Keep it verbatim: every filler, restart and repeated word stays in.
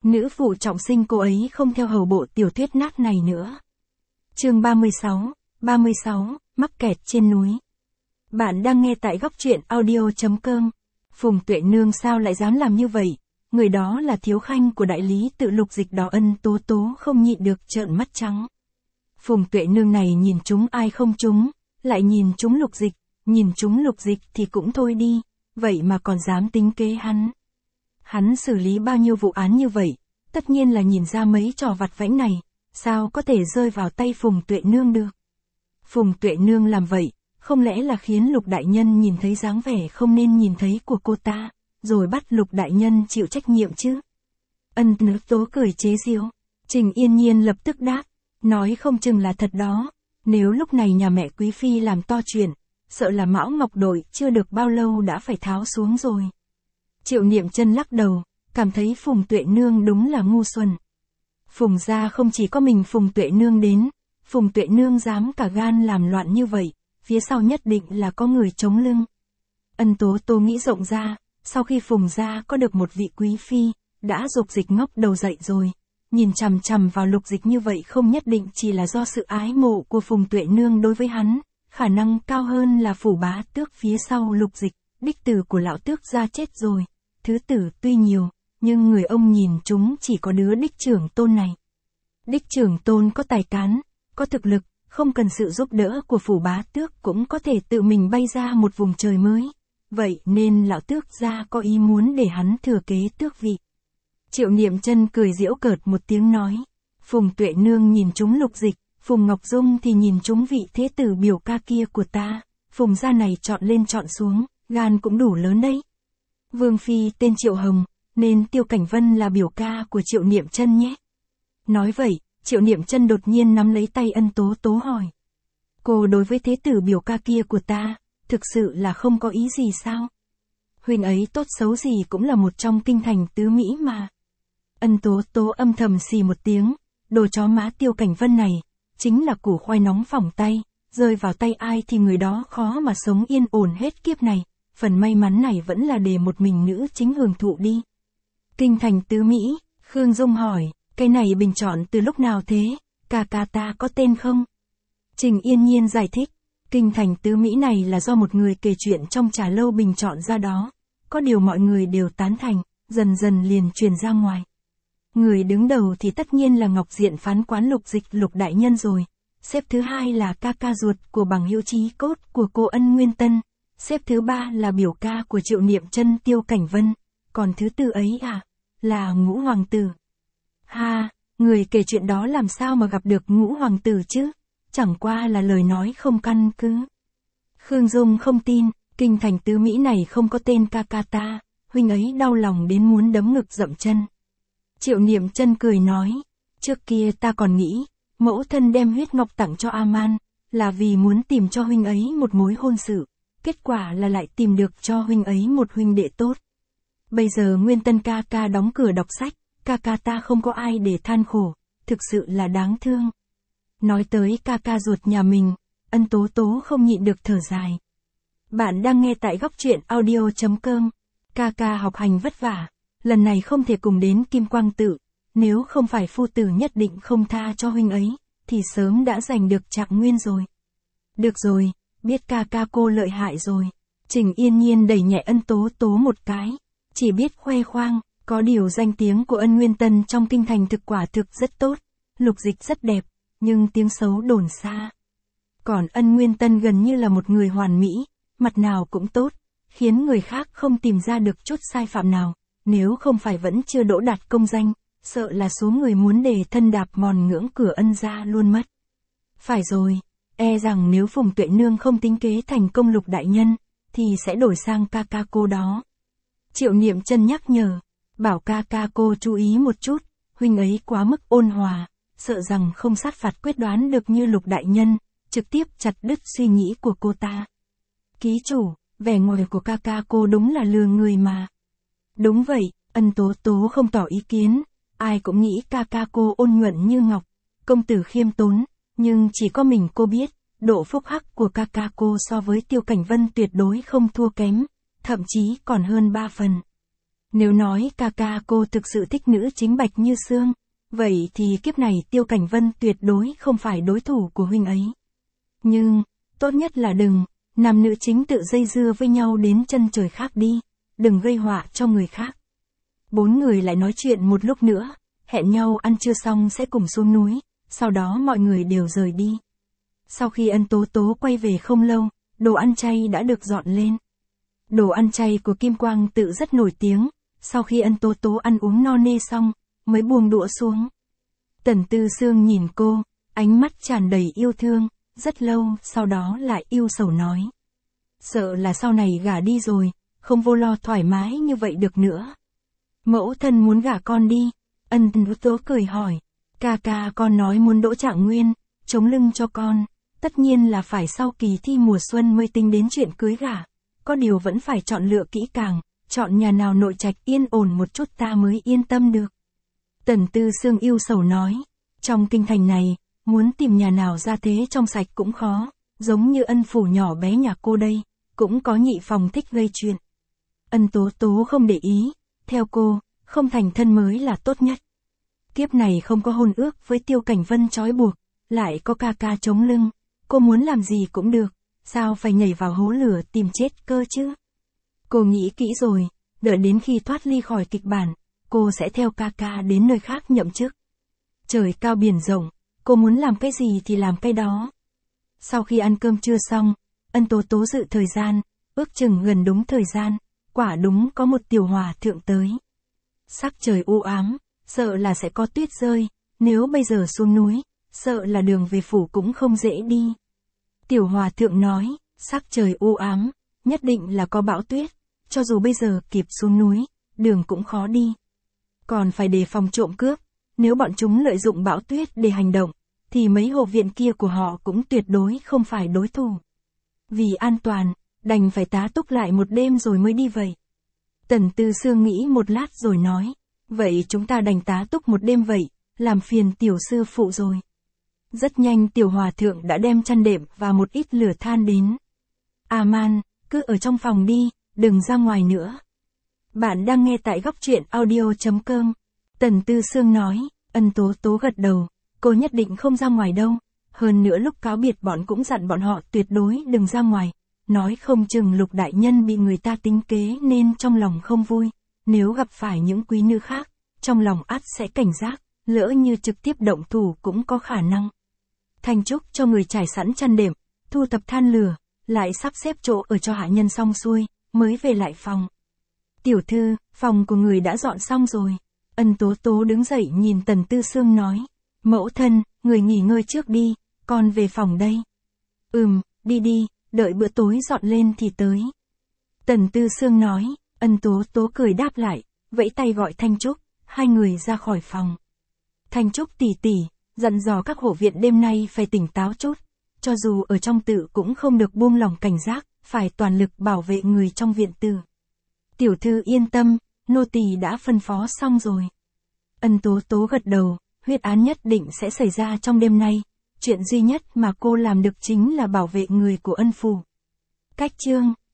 nữ phụ trọng sinh cô ấy không theo hầu bộ tiểu thuyết nát này nữa. Chương ba mươi sáu, ba mươi sáu, mắc kẹt trên núi. Bạn đang nghe tại góc truyện audio chấm com. Phùng Tuệ Nương sao lại dám làm như vậy? Người đó là thiếu khanh của đại lý tự Lục Dịch đó. Ân Tố Tố không nhịn được trợn mắt trắng. Phùng Tuệ Nương này nhìn chúng ai không chúng, lại nhìn chúng Lục Dịch, nhìn chúng Lục Dịch thì cũng thôi đi, vậy mà còn dám tính kế hắn. Hắn xử lý bao nhiêu vụ án như vậy, tất nhiên là nhìn ra mấy trò vặt vãnh này, sao có thể rơi vào tay Phùng Tuệ Nương được. Phùng Tuệ Nương làm vậy, không lẽ là khiến Lục Đại Nhân nhìn thấy dáng vẻ không nên nhìn thấy của cô ta, rồi bắt Lục Đại Nhân chịu trách nhiệm chứ? Ân Nữ Tố cười chế giễu. Trình Yên Nhiên lập tức đáp, nói không chừng là thật đó, nếu lúc này nhà mẹ Quý Phi làm to chuyện, sợ là Mão Ngọc đội chưa được bao lâu đã phải tháo xuống rồi. Triệu Niệm Chân lắc đầu, cảm thấy Phùng Tuệ Nương đúng là ngu xuẩn. Phùng gia không chỉ có mình Phùng Tuệ Nương đến, Phùng Tuệ Nương dám cả gan làm loạn như vậy, phía sau nhất định là có người chống lưng. Ân Tố Tố nghĩ rộng ra, sau khi Phùng gia có được một vị Quý Phi, đã Dục Dịch ngóc đầu dậy rồi, nhìn chằm chằm vào Lục Dịch như vậy không nhất định chỉ là do sự ái mộ của Phùng Tuệ Nương đối với hắn, khả năng cao hơn là Phủ Bá Tước phía sau Lục Dịch, đích tử của lão tước gia chết rồi, thứ tử tuy nhiều, nhưng người ông nhìn chúng chỉ có đứa đích trưởng tôn này. Đích trưởng tôn có tài cán, có thực lực, không cần sự giúp đỡ của Phủ Bá Tước cũng có thể tự mình bay ra một vùng trời mới, vậy nên lão tước gia có ý muốn để hắn thừa kế tước vị. Triệu Niệm Chân cười giễu cợt một tiếng nói, Phùng Tuệ Nương nhìn chúng Lục Dịch, Phùng Ngọc Dung thì nhìn chúng vị thế tử biểu ca kia của ta, Phùng gia này chọn lên chọn xuống, gan cũng đủ lớn đấy. Vương Phi tên Triệu Hồng, nên Tiêu Cảnh Vân là biểu ca của Triệu Niệm Chân nhé. Nói vậy, Triệu Niệm Chân đột nhiên nắm lấy tay Ân Tố Tố hỏi. Cô đối với thế tử biểu ca kia của ta, thực sự là không có ý gì sao? Huynh ấy tốt xấu gì cũng là một trong kinh thành tứ Mỹ mà. Ân Tố Tố âm thầm xì một tiếng, đồ chó má Tiêu Cảnh Vân này, chính là củ khoai nóng phỏng tay, rơi vào tay ai thì người đó khó mà sống yên ổn hết kiếp này, phần may mắn này vẫn là để một mình nữ chính hưởng thụ đi. Kinh thành tứ Mỹ, Khương Dung hỏi, cái này bình chọn từ lúc nào thế, ca ca ta có tên không? Trình Yên Nhiên giải thích, kinh thành tứ Mỹ này là do một người kể chuyện trong trà lâu bình chọn ra đó, có điều mọi người đều tán thành, dần dần liền truyền ra ngoài. Người đứng đầu thì tất nhiên là Ngọc Diện phán quán Lục Dịch Lục Đại Nhân rồi, xếp thứ hai là ca ca ruột của bằng hữu chí cốt của cô Ân Nguyên Tân, xếp thứ ba là biểu ca của Triệu Niệm Chân Tiêu Cảnh Vân, còn thứ tư ấy à, là Ngũ Hoàng Tử. Ha, người kể chuyện đó làm sao mà gặp được Ngũ Hoàng Tử chứ, chẳng qua là lời nói không căn cứ. Khương Dung không tin, kinh thành tứ Mỹ này không có tên ca ca ta, huynh ấy đau lòng đến muốn đấm ngực dậm chân. Triệu Niệm Chân cười nói, trước kia ta còn nghĩ, mẫu thân đem huyết ngọc tặng cho A-man, là vì muốn tìm cho huynh ấy một mối hôn sự, kết quả là lại tìm được cho huynh ấy một huynh đệ tốt. Bây giờ Nguyên Tân ca ca đóng cửa đọc sách, ca ca ta không có ai để than khổ, thực sự là đáng thương. Nói tới ca ca ruột nhà mình, Ân Tố Tố không nhịn được thở dài. Bạn đang nghe tại góc truyện audio chấm com, ca ca học hành vất vả, lần này không thể cùng đến Kim Quang Tự, nếu không phải phu tử nhất định không tha cho huynh ấy, thì sớm đã giành được Trạng Nguyên rồi. Được rồi, biết ca ca cô lợi hại rồi. Trình Yên Nhiên đẩy nhẹ Ân Tố Tố một cái, chỉ biết khoe khoang, có điều danh tiếng của Ân Nguyên Tân trong kinh thành thực quả thực rất tốt, Lục Dịch rất đẹp, nhưng tiếng xấu đồn xa. Còn Ân Nguyên Tân gần như là một người hoàn mỹ, mặt nào cũng tốt, khiến người khác không tìm ra được chút sai phạm nào, nếu không phải vẫn chưa đỗ đạt công danh, sợ là số người muốn đề thân đạp mòn ngưỡng cửa Ân gia luôn mất. Phải rồi, e rằng nếu Phùng Tuệ Nương không tính kế thành công Lục Đại Nhân, thì sẽ đổi sang ca ca cô đó. Triệu Niệm Chân nhắc nhở, bảo ca ca cô chú ý một chút, huynh ấy quá mức ôn hòa, sợ rằng không sát phạt quyết đoán được như Lục Đại Nhân, trực tiếp chặt đứt suy nghĩ của cô ta. Ký chủ, vẻ ngoài của ca ca cô đúng là lừa người mà. Đúng vậy, Ân Tố Tố không tỏ ý kiến, ai cũng nghĩ ca ca cô ôn nhuận như ngọc, công tử khiêm tốn, nhưng chỉ có mình cô biết, độ phúc hắc của ca ca cô so với Tiêu Cảnh Vân tuyệt đối không thua kém, thậm chí còn hơn ba phần. Nếu nói ca ca cô thực sự thích nữ chính Bạch Như Sương, vậy thì kiếp này Tiêu Cảnh Vân tuyệt đối không phải đối thủ của huynh ấy. Nhưng, tốt nhất là đừng, nam nữ chính tự dây dưa với nhau đến chân trời khác đi, đừng gây họa cho người khác. Bốn người lại nói chuyện một lúc nữa, hẹn nhau ăn trưa xong sẽ cùng xuống núi, sau đó mọi người đều rời đi. Sau khi Ân Tố Tố quay về không lâu, đồ ăn chay đã được dọn lên. Đồ ăn chay của Kim Quang tự rất nổi tiếng, sau khi Ân Tố Tố ăn uống no nê xong, mới buông đũa xuống. Tần Tư Sương nhìn cô, ánh mắt tràn đầy yêu thương, rất lâu, sau đó lại yêu sầu nói. Sợ là sau này gả đi rồi, không vô lo thoải mái như vậy được nữa. Mẫu thân muốn gả con đi, Ân Tố Tố cười hỏi. Ca ca con nói muốn đỗ Trạng Nguyên, chống lưng cho con, tất nhiên là phải sau kỳ thi mùa xuân mới tính đến chuyện cưới gả. Có điều vẫn phải chọn lựa kỹ càng, chọn nhà nào nội trạch yên ổn một chút ta mới yên tâm được. Tần Tư Sương yêu sầu nói, trong kinh thành này, muốn tìm nhà nào ra thế trong sạch cũng khó, giống như Ân phủ nhỏ bé nhà cô đây, cũng có nhị phòng thích gây chuyện. Ân Tố Tố không để ý, theo cô, không thành thân mới là tốt nhất. Kiếp này không có hôn ước với Tiêu Cảnh Vân trói buộc, lại có ca ca chống lưng, cô muốn làm gì cũng được, sao phải nhảy vào hố lửa tìm chết cơ chứ? Cô nghĩ kỹ rồi, đợi đến khi thoát ly khỏi kịch bản, cô sẽ theo ca ca đến nơi khác nhậm chức. Trời cao biển rộng, cô muốn làm cái gì thì làm cái đó. Sau khi ăn cơm trưa xong, Ân Tố Tố dự thời gian, ước chừng gần đúng thời gian, quả đúng có một tiểu hòa thượng tới. Sắc trời u ám, sợ là sẽ có tuyết rơi, nếu bây giờ xuống núi, sợ là đường về phủ cũng không dễ đi. Tiểu hòa thượng nói, sắc trời u ám, nhất định là có bão tuyết, cho dù bây giờ kịp xuống núi, đường cũng khó đi. Còn phải đề phòng trộm cướp, nếu bọn chúng lợi dụng bão tuyết để hành động, thì mấy hộ viện kia của họ cũng tuyệt đối không phải đối thủ. Vì an toàn, đành phải tá túc lại một đêm rồi mới đi vậy. Tần Tư Sương nghĩ một lát rồi nói, vậy chúng ta đành tá túc một đêm vậy, làm phiền tiểu sư phụ rồi. Rất nhanh tiểu hòa thượng đã đem chăn đệm và một ít lửa than đến. A Man, cứ ở trong phòng đi, đừng ra ngoài nữa. Bạn đang nghe tại góc truyện audio chấm com. Tần Tư Sương nói, Ân Tố Tố gật đầu, cô nhất định không ra ngoài đâu. Hơn nữa lúc cáo biệt bọn cũng dặn bọn họ tuyệt đối đừng ra ngoài. Nói không chừng Lục đại nhân bị người ta tính kế nên trong lòng không vui. Nếu gặp phải những quý nữ khác, trong lòng ắt sẽ cảnh giác, lỡ như trực tiếp động thủ cũng có khả năng. Thanh Trúc cho người trải sẵn chăn đệm, thu thập than lửa, lại sắp xếp chỗ ở cho hạ nhân xong xuôi, mới về lại phòng. Tiểu thư, phòng của người đã dọn xong rồi. Ân Tố Tố đứng dậy nhìn Tần Tư Sương nói, mẫu thân, người nghỉ ngơi trước đi, con về phòng đây. Ừm, đi đi, đợi bữa tối dọn lên thì tới. Tần Tư Sương nói, Ân Tố Tố cười đáp lại, vẫy tay gọi Thanh Trúc, hai người ra khỏi phòng. Thanh Trúc tỉ tỉ, dặn dò các hộ viện đêm nay phải tỉnh táo chút, cho dù ở trong tự cũng không được buông lỏng cảnh giác, phải toàn lực bảo vệ người trong viện tử. Tiểu thư yên tâm, nô tỳ đã phân phó xong rồi. Ân Tố Tố gật đầu, huyết án nhất định sẽ xảy ra trong đêm nay, chuyện duy nhất mà cô làm được chính là bảo vệ người của Ân phủ. Cách chương